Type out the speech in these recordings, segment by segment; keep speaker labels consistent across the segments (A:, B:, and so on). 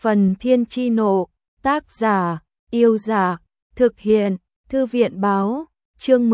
A: Phần Thiên Chi Nộ, tác giả, Yêu Giả, thực hiện, Thư viện Báo, chương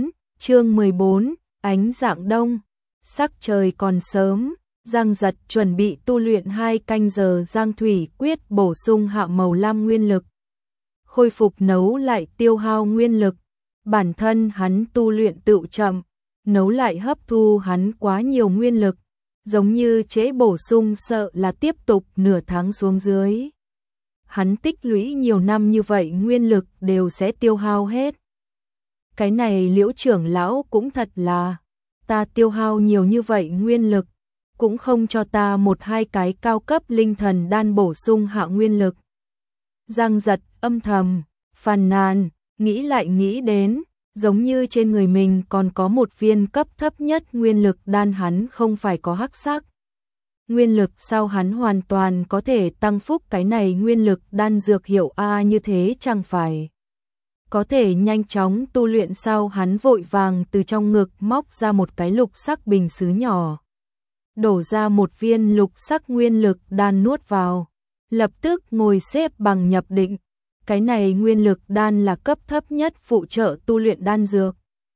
A: 14, ánh dạng đông, sắc trời còn sớm, Giang Giật chuẩn bị tu luyện 2 canh giờ Giang Thủy Quyết bổ sung hạ màu lam nguyên lực, khôi phục nấu lại tiêu hao nguyên lực, bản thân hắn tu luyện tự chậm, nấu lại hấp thu hắn quá nhiều nguyên lực, giống như trễ bổ sung sợ là tiếp tục nửa tháng xuống dưới. Hắn tích lũy nhiều năm như vậy nguyên lực đều sẽ tiêu hao hết. Cái này Liễu trưởng lão cũng thật là, ta tiêu hao nhiều như vậy nguyên lực, cũng không cho ta 1-2 cái cao cấp linh thần đan bổ sung hạ nguyên lực. Giang Giật âm thầm, phàn nàn, nghĩ lại nghĩ đến, giống như trên người mình còn có một viên cấp thấp nhất nguyên lực đan hắn không phải có hắc sắc. Nguyên lực sao hắn hoàn toàn có thể tăng phúc cái này nguyên lực đan dược hiệu như thế chẳng phải. Có thể nhanh chóng tu luyện sao hắn vội vàng từ trong ngực móc ra một cái lục sắc bình sứ nhỏ. Đổ ra một viên lục sắc nguyên lực đan nuốt vào. Lập tức ngồi xếp bằng nhập định. Cái này nguyên lực đan là cấp thấp nhất phụ trợ tu luyện đan dược.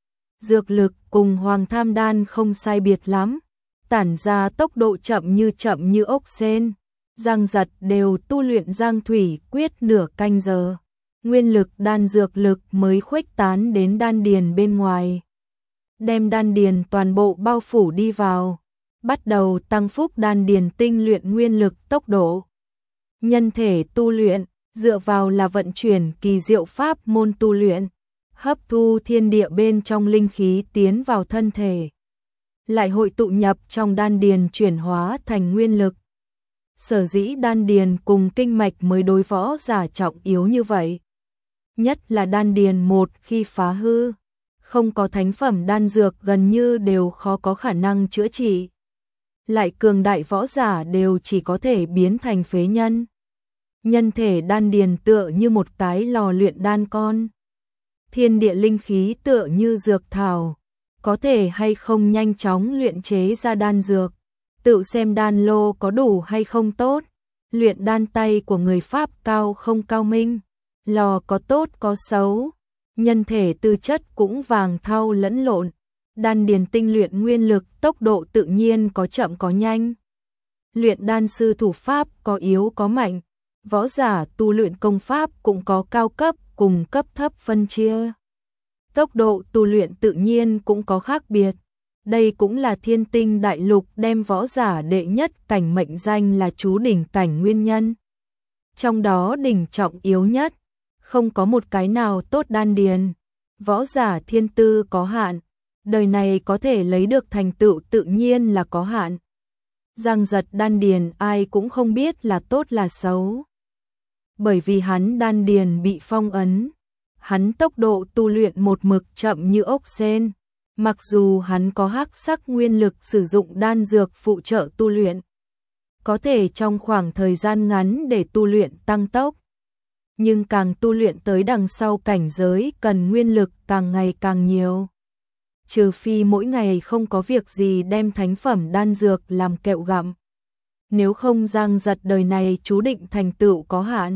A: Dược lực cùng hoàng tham đan không sai biệt lắm. Tản ra tốc độ chậm như ốc sên. Giang Giật đều tu luyện Giang Thủy Quyết nửa canh giờ. Nguyên lực đan dược lực mới khuếch tán đến đan điền bên ngoài. Đem đan điền toàn bộ bao phủ đi vào. Bắt đầu tăng phúc đan điền tinh luyện nguyên lực tốc độ. Nhân thể tu luyện, dựa vào là vận chuyển kỳ diệu pháp môn tu luyện. Hấp thu thiên địa bên trong linh khí tiến vào thân thể. Lại hội tụ nhập trong đan điền chuyển hóa thành nguyên lực. Sở dĩ đan điền cùng kinh mạch mới đối võ giả trọng yếu như vậy. Nhất là đan điền một khi phá hư, không có thánh phẩm đan dược gần như đều khó có khả năng chữa trị. Lại cường đại võ giả đều chỉ có thể biến thành phế nhân. Nhân thể đan điền tựa như một cái lò luyện đan con. Thiên địa linh khí tựa như dược thảo. Có thể hay không nhanh chóng luyện chế ra đan dược. Tự xem đan lô có đủ hay không tốt. Luyện đan tay của người Pháp cao không cao minh. Lò có tốt có xấu. Nhân thể tư chất cũng vàng thau lẫn lộn. Đan điền tinh luyện nguyên lực tốc độ tự nhiên có chậm có nhanh. Luyện đan sư thủ pháp có yếu có mạnh. Võ giả tu luyện công pháp cũng có cao cấp cùng cấp thấp phân chia. Tốc độ tu luyện tự nhiên cũng có khác biệt. Đây cũng là Thiên Tinh Đại Lục đem võ giả đệ nhất cảnh mệnh danh là chú đỉnh cảnh nguyên nhân. Trong đó đỉnh trọng yếu nhất, không có một cái nào tốt đan điền. Võ giả thiên tư có hạn, đời này có thể lấy được thành tựu tự nhiên là có hạn. Giang Giật đan điền ai cũng không biết là tốt là xấu. Bởi vì hắn đan điền bị phong ấn, hắn tốc độ tu luyện một mực chậm như ốc sên. Mặc dù hắn có hắc sắc nguyên lực sử dụng đan dược phụ trợ tu luyện, có thể trong khoảng thời gian ngắn để tu luyện tăng tốc. Nhưng càng tu luyện tới đằng sau cảnh giới cần nguyên lực càng ngày càng nhiều. Trừ phi mỗi ngày không có việc gì đem thánh phẩm đan dược làm kẹo gặm. Nếu không Giang Giật đời này chú định thành tựu có hạn.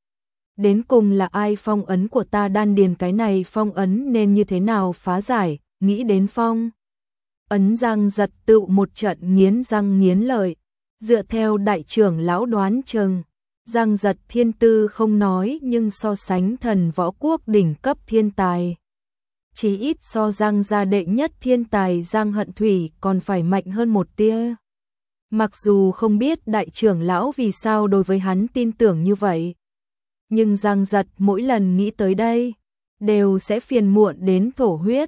A: Đến cùng là ai phong ấn của ta đan điền, cái này phong ấn nên như thế nào phá giải, nghĩ đến phong ấn Giang Giật tựu một trận nghiến răng nghiến lợi. Dựa theo đại trưởng lão đoán chừng, Giang Giật thiên tư không nói nhưng so sánh thần võ quốc đỉnh cấp thiên tài. Chỉ ít so Giang gia đệ nhất thiên tài Giang Hận Thủy còn phải mạnh hơn một tia. Mặc dù không biết đại trưởng lão vì sao đối với hắn tin tưởng như vậy. Nhưng Giang Giật mỗi lần nghĩ tới đây, đều sẽ phiền muộn đến thổ huyết.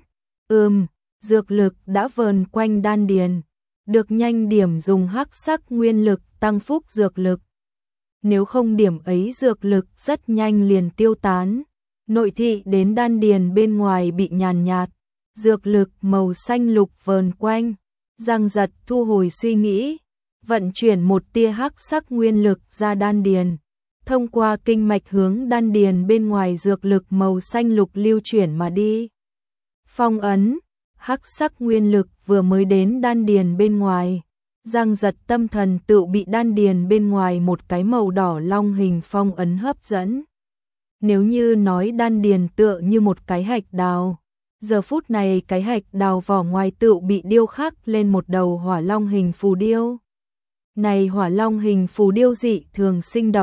A: Dược lực đã vờn quanh đan điền. Được nhanh điểm dùng hắc sắc nguyên lực tăng phúc dược lực. Nếu không điểm ấy dược lực rất nhanh liền tiêu tán. Nội thị đến đan điền bên ngoài bị nhàn nhạt. Dược lực màu xanh lục vờn quanh. Giang Giật thu hồi suy nghĩ. Vận chuyển một tia hắc sắc nguyên lực ra đan điền. Thông qua kinh mạch hướng đan điền bên ngoài dược lực màu xanh lục lưu chuyển mà đi. Phong ấn, hắc sắc nguyên lực vừa mới đến đan điền bên ngoài. Giang Giật tâm thần tự bị đan điền bên ngoài một cái màu đỏ long hình phong ấn hấp dẫn. Nếu như nói đan điền tựa như một cái hạch đào, giờ phút này cái hạch đào vỏ ngoài tự bị điêu khắc lên một đầu hỏa long hình phù điêu. Này hỏa long hình phù điêu dị thường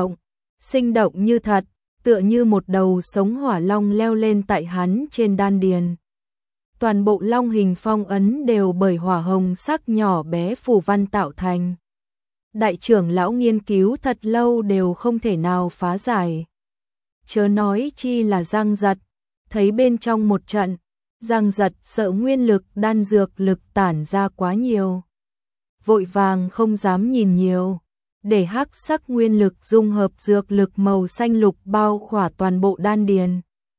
A: sinh động như thật, tựa như một đầu sống hỏa long leo lên tại hắn trên đan điền. Toàn bộ long hình phong ấn đều bởi hỏa hồng sắc nhỏ bé phù văn tạo thành. Đại trưởng lão nghiên cứu thật lâu đều không thể nào phá giải. Chớ nói chi là Giang Giật, thấy bên trong một trận, Giang Giật sợ nguyên lực đan dược lực tản ra quá nhiều. Vội vàng không dám nhìn nhiều, để hắc sắc nguyên lực dung hợp dược lực màu xanh lục bao khỏa toàn bộ đan điền.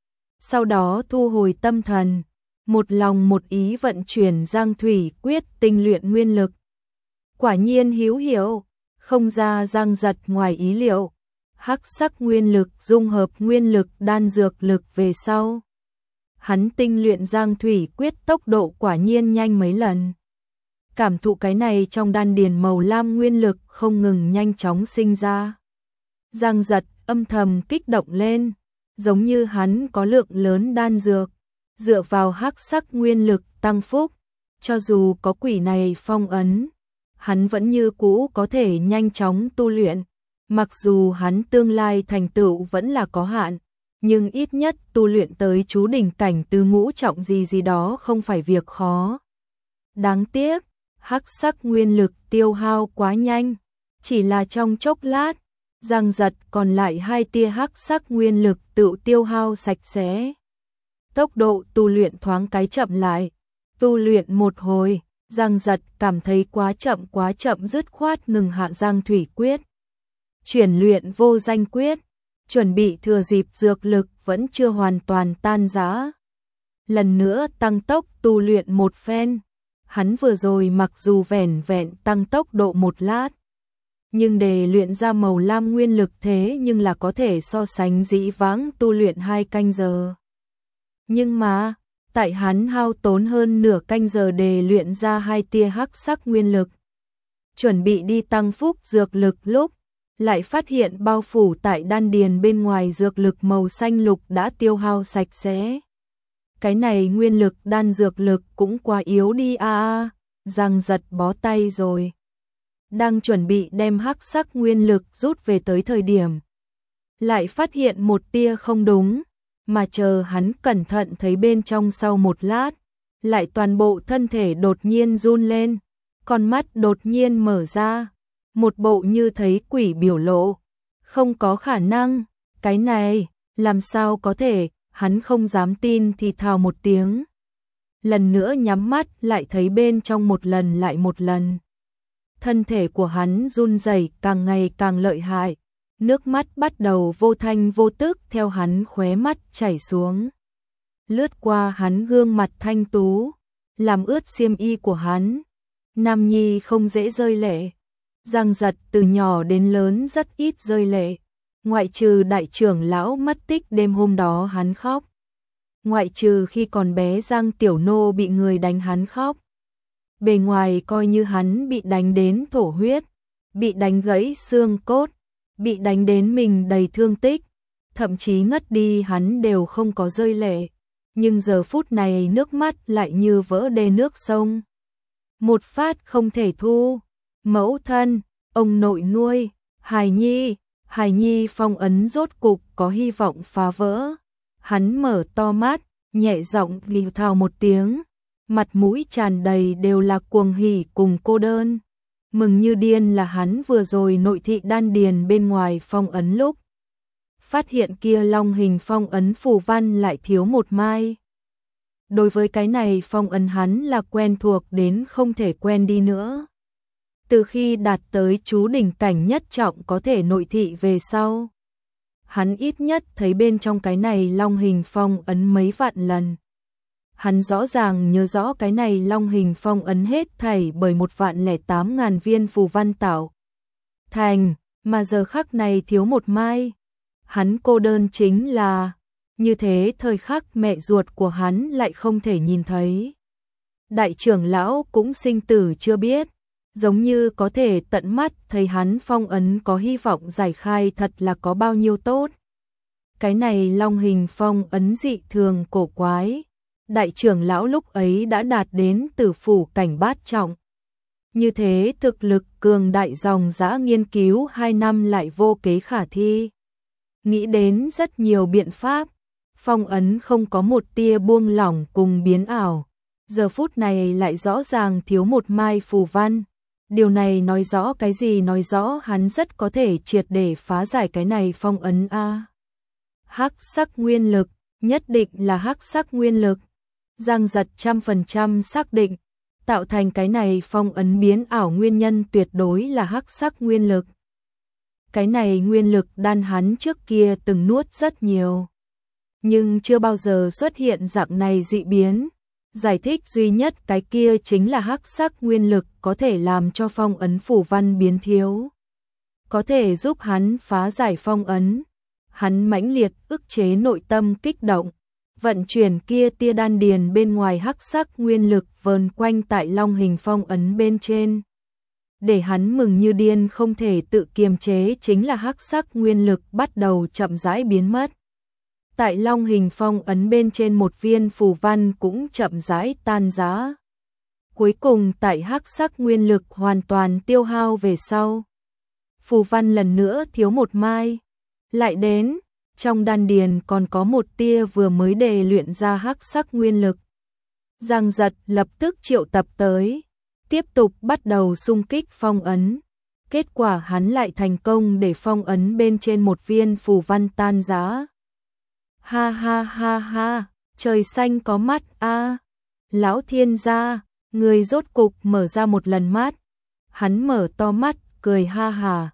A: Sau đó thu hồi tâm thần, một lòng một ý vận chuyển Giang Thủy Quyết tinh luyện nguyên lực. Quả nhiên hữu hiệu, không ra Giang Giật ngoài ý liệu. Hắc sắc nguyên lực dung hợp nguyên lực đan dược lực về sau. Hắn tinh luyện Giang Thủy Quyết tốc độ quả nhiên nhanh mấy lần. Cảm thụ cái này trong đan điền màu lam nguyên lực không ngừng nhanh chóng sinh ra. Giang Giật âm thầm kích động lên, giống như hắn có lượng lớn đan dược, dựa vào hắc sắc nguyên lực tăng phúc, cho dù có quỷ này phong ấn, hắn vẫn như cũ có thể nhanh chóng tu luyện. Mặc dù hắn tương lai thành tựu vẫn là có hạn, nhưng ít nhất tu luyện tới chú đỉnh cảnh tứ ngũ trọng gì đó không phải việc khó. Đáng tiếc, hắc sắc nguyên lực tiêu hao quá nhanh, chỉ là trong chốc lát, Giang Giật còn lại 2 tia hắc sắc nguyên lực tự tiêu hao sạch sẽ. Tốc độ tu luyện thoáng cái chậm lại, tu luyện một hồi, Giang Giật cảm thấy quá chậm dứt khoát ngừng hạ Giang Thủy Quyết. Chuyển luyện vô danh quyết, chuẩn bị thừa dịp dược lực vẫn chưa hoàn toàn tan rã. Lần nữa tăng tốc tu luyện một phen, hắn vừa rồi mặc dù vẻn vẹn tăng tốc độ một lát, nhưng để luyện ra màu lam nguyên lực thế nhưng là có thể so sánh dĩ vãng tu luyện 2 canh giờ. Nhưng mà, tại hắn hao tốn hơn nửa canh giờ để luyện ra 2 tia hắc sắc nguyên lực, chuẩn bị đi tăng phúc dược lực lúc, lại phát hiện bao phủ tại đan điền bên ngoài dược lực màu xanh lục đã tiêu hao sạch sẽ. Cái này nguyên lực đan dược lực cũng quá yếu đi a. Giang Giật bó tay rồi. Đang chuẩn bị đem hắc sắc nguyên lực rút về tới thời điểm, lại phát hiện một tia không đúng, mà chờ hắn cẩn thận thấy bên trong sau một lát, lại toàn bộ thân thể đột nhiên run lên, con mắt đột nhiên mở ra. Một bộ như thấy quỷ biểu lộ, không có khả năng, cái này, làm sao có thể, hắn không dám tin thì thào một tiếng. Lần nữa nhắm mắt lại thấy bên trong một lần lại một lần. Thân thể của hắn run rẩy càng ngày càng lợi hại, nước mắt bắt đầu vô thanh vô tức theo hắn khóe mắt chảy xuống. Lướt qua hắn gương mặt thanh tú, làm ướt xiêm y của hắn. Nam nhi không dễ rơi lệ. Giang Giật từ nhỏ đến lớn rất ít rơi lệ, ngoại trừ đại trưởng lão mất tích đêm hôm đó hắn khóc. Ngoại trừ khi còn bé Giang Tiểu Nô bị người đánh hắn khóc. Bề ngoài coi như hắn bị đánh đến thổ huyết, bị đánh gãy xương cốt, bị đánh đến mình đầy thương tích, thậm chí ngất đi hắn đều không có rơi lệ. Nhưng giờ phút này nước mắt lại như vỡ đê nước sông. Một phát không thể thu. Mẫu thân, ông nội nuôi, hài nhi phong ấn rốt cục có hy vọng phá vỡ. Hắn mở to mắt, nhẹ giọng gào thào một tiếng, mặt mũi tràn đầy đều là cuồng hỉ cùng cô đơn. Mừng như điên là hắn vừa rồi nội thị đan điền bên ngoài phong ấn lúc, phát hiện kia long hình phong ấn phù văn lại thiếu một mai. Đối với cái này phong ấn hắn là quen thuộc đến không thể quen đi nữa. Từ khi đạt tới chú đỉnh cảnh nhất trọng có thể nội thị về sau, hắn ít nhất thấy bên trong cái này long hình phong ấn mấy vạn lần. Hắn rõ ràng nhớ rõ cái này long hình phong ấn hết thảy bởi 1.008.000 viên phù văn tạo thành, mà giờ khắc này thiếu một mai. Hắn cô đơn chính là, như thế thời khắc mẹ ruột của hắn lại không thể nhìn thấy. Đại trưởng lão cũng sinh tử chưa biết, giống như có thể tận mắt thấy hắn phong ấn có hy vọng giải khai thật là có bao nhiêu tốt. Cái này long hình phong ấn dị thường cổ quái. Đại trưởng lão lúc ấy đã đạt đến tử phủ cảnh bát trọng. Như thế thực lực cường đại dòng dã nghiên cứu 2 năm lại vô kế khả thi. Nghĩ đến rất nhiều biện pháp, phong ấn không có một tia buông lỏng cùng biến ảo. Giờ phút này lại rõ ràng thiếu một mai phù văn. Điều này nói rõ cái gì? Nói rõ hắn rất có thể triệt để phá giải cái này phong ấn a. Hắc sắc nguyên lực, nhất định là hắc sắc nguyên lực. Giang Giật 100% xác định, tạo thành cái này phong ấn biến ảo nguyên nhân tuyệt đối là hắc sắc nguyên lực. Cái này nguyên lực đan hắn trước kia từng nuốt rất nhiều, nhưng chưa bao giờ xuất hiện dạng này dị biến. Giải thích duy nhất cái kia chính là hắc sắc nguyên lực có thể làm cho phong ấn phủ văn biến thiếu, có thể giúp hắn phá giải phong ấn. Hắn mãnh liệt ức chế nội tâm kích động, vận chuyển kia tia đan điền bên ngoài hắc sắc nguyên lực vờn quanh tại long hình phong ấn bên trên. Để hắn mừng như điên không thể tự kiềm chế chính là hắc sắc nguyên lực bắt đầu chậm rãi biến mất. Tại long hình phong ấn bên trên một viên phù văn cũng chậm rãi tan rã. Cuối cùng tại hắc sắc nguyên lực hoàn toàn tiêu hao về sau, phù văn lần nữa thiếu một mai. Lại đến, trong đan điền còn có một tia vừa mới đề luyện ra hắc sắc nguyên lực. Giang Giật lập tức triệu tập tới, tiếp tục bắt đầu xung kích phong ấn. Kết quả hắn lại thành công để phong ấn bên trên một viên phù văn tan rã. Ha ha ha ha, trời xanh có mắt a. Lão thiên gia, người rốt cục mở ra một lần mắt. Hắn mở to mắt, cười ha hà,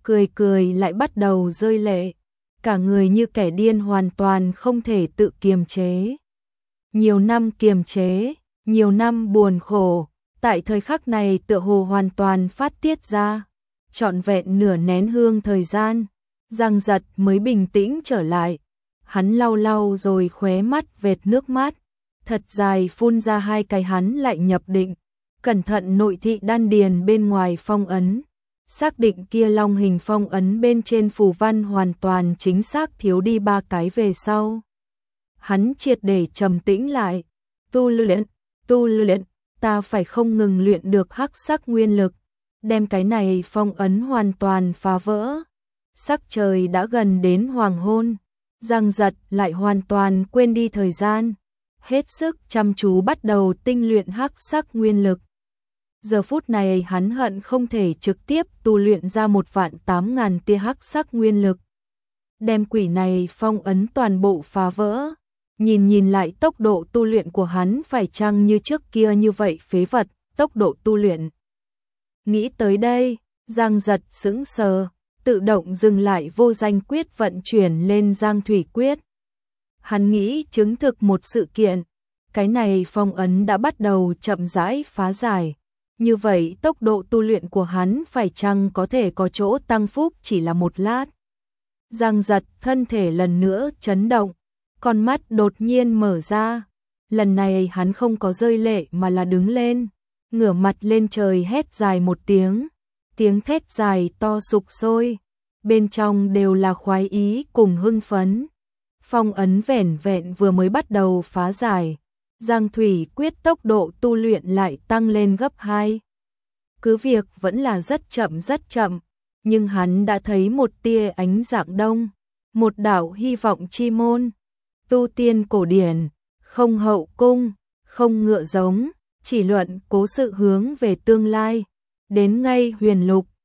A: cười lại bắt đầu rơi lệ. Cả người như kẻ điên hoàn toàn không thể tự kiềm chế. Nhiều năm kiềm chế, nhiều năm buồn khổ, tại thời khắc này tựa hồ hoàn toàn phát tiết ra. Trọn vẹn nửa nén hương thời gian, Giang Giật mới bình tĩnh trở lại. Hắn lau lau rồi khóe mắt vệt nước mắt, thật dài phun ra hai cái. Hắn lại nhập định, cẩn thận nội thị đan điền bên ngoài phong ấn. Xác định kia long hình phong ấn bên trên phù văn hoàn toàn chính xác thiếu đi 3 cái về sau. Hắn triệt để trầm tĩnh lại. Tu luyện, ta phải không ngừng luyện được hắc sắc nguyên lực, đem cái này phong ấn hoàn toàn phá vỡ. Sắc trời đã gần đến hoàng hôn, Giang Giật lại hoàn toàn quên đi thời gian, hết sức chăm chú bắt đầu tinh luyện hắc sắc nguyên lực. Giờ phút này hắn hận không thể trực tiếp tu luyện ra 1.800.000 tia hắc sắc nguyên lực, đem quỷ này phong ấn toàn bộ phá vỡ. Nhìn lại tốc độ tu luyện của hắn phải chăng như trước kia như vậy phế vật, tốc độ tu luyện. Nghĩ tới đây, Giang Giật sững sờ, tự động dừng lại vô danh quyết vận chuyển lên Giang Thủy quyết. Hắn nghĩ chứng thực một sự kiện, cái này phong ấn đã bắt đầu chậm rãi phá giải. Như vậy tốc độ tu luyện của hắn phải chăng có thể có chỗ tăng phúc chỉ là một lát. Giang Giật thân thể lần nữa chấn động, con mắt đột nhiên mở ra. Lần này hắn không có rơi lệ mà là đứng lên, ngửa mặt lên trời hét dài một tiếng. Tiếng thét dài to sục sôi, bên trong đều là khoái ý cùng hưng phấn. Phong ấn vẻn vẹn vừa mới bắt đầu phá giải, Giang Thủy quyết tốc độ tu luyện lại tăng lên gấp 2. Cứ việc vẫn là rất chậm, nhưng hắn đã thấy một tia ánh dạng đông, một đạo hy vọng chi môn. Tu tiên cổ điển, không hậu cung, không ngựa giống, chỉ luận cố sự hướng về tương lai. Đến ngay huyền lục,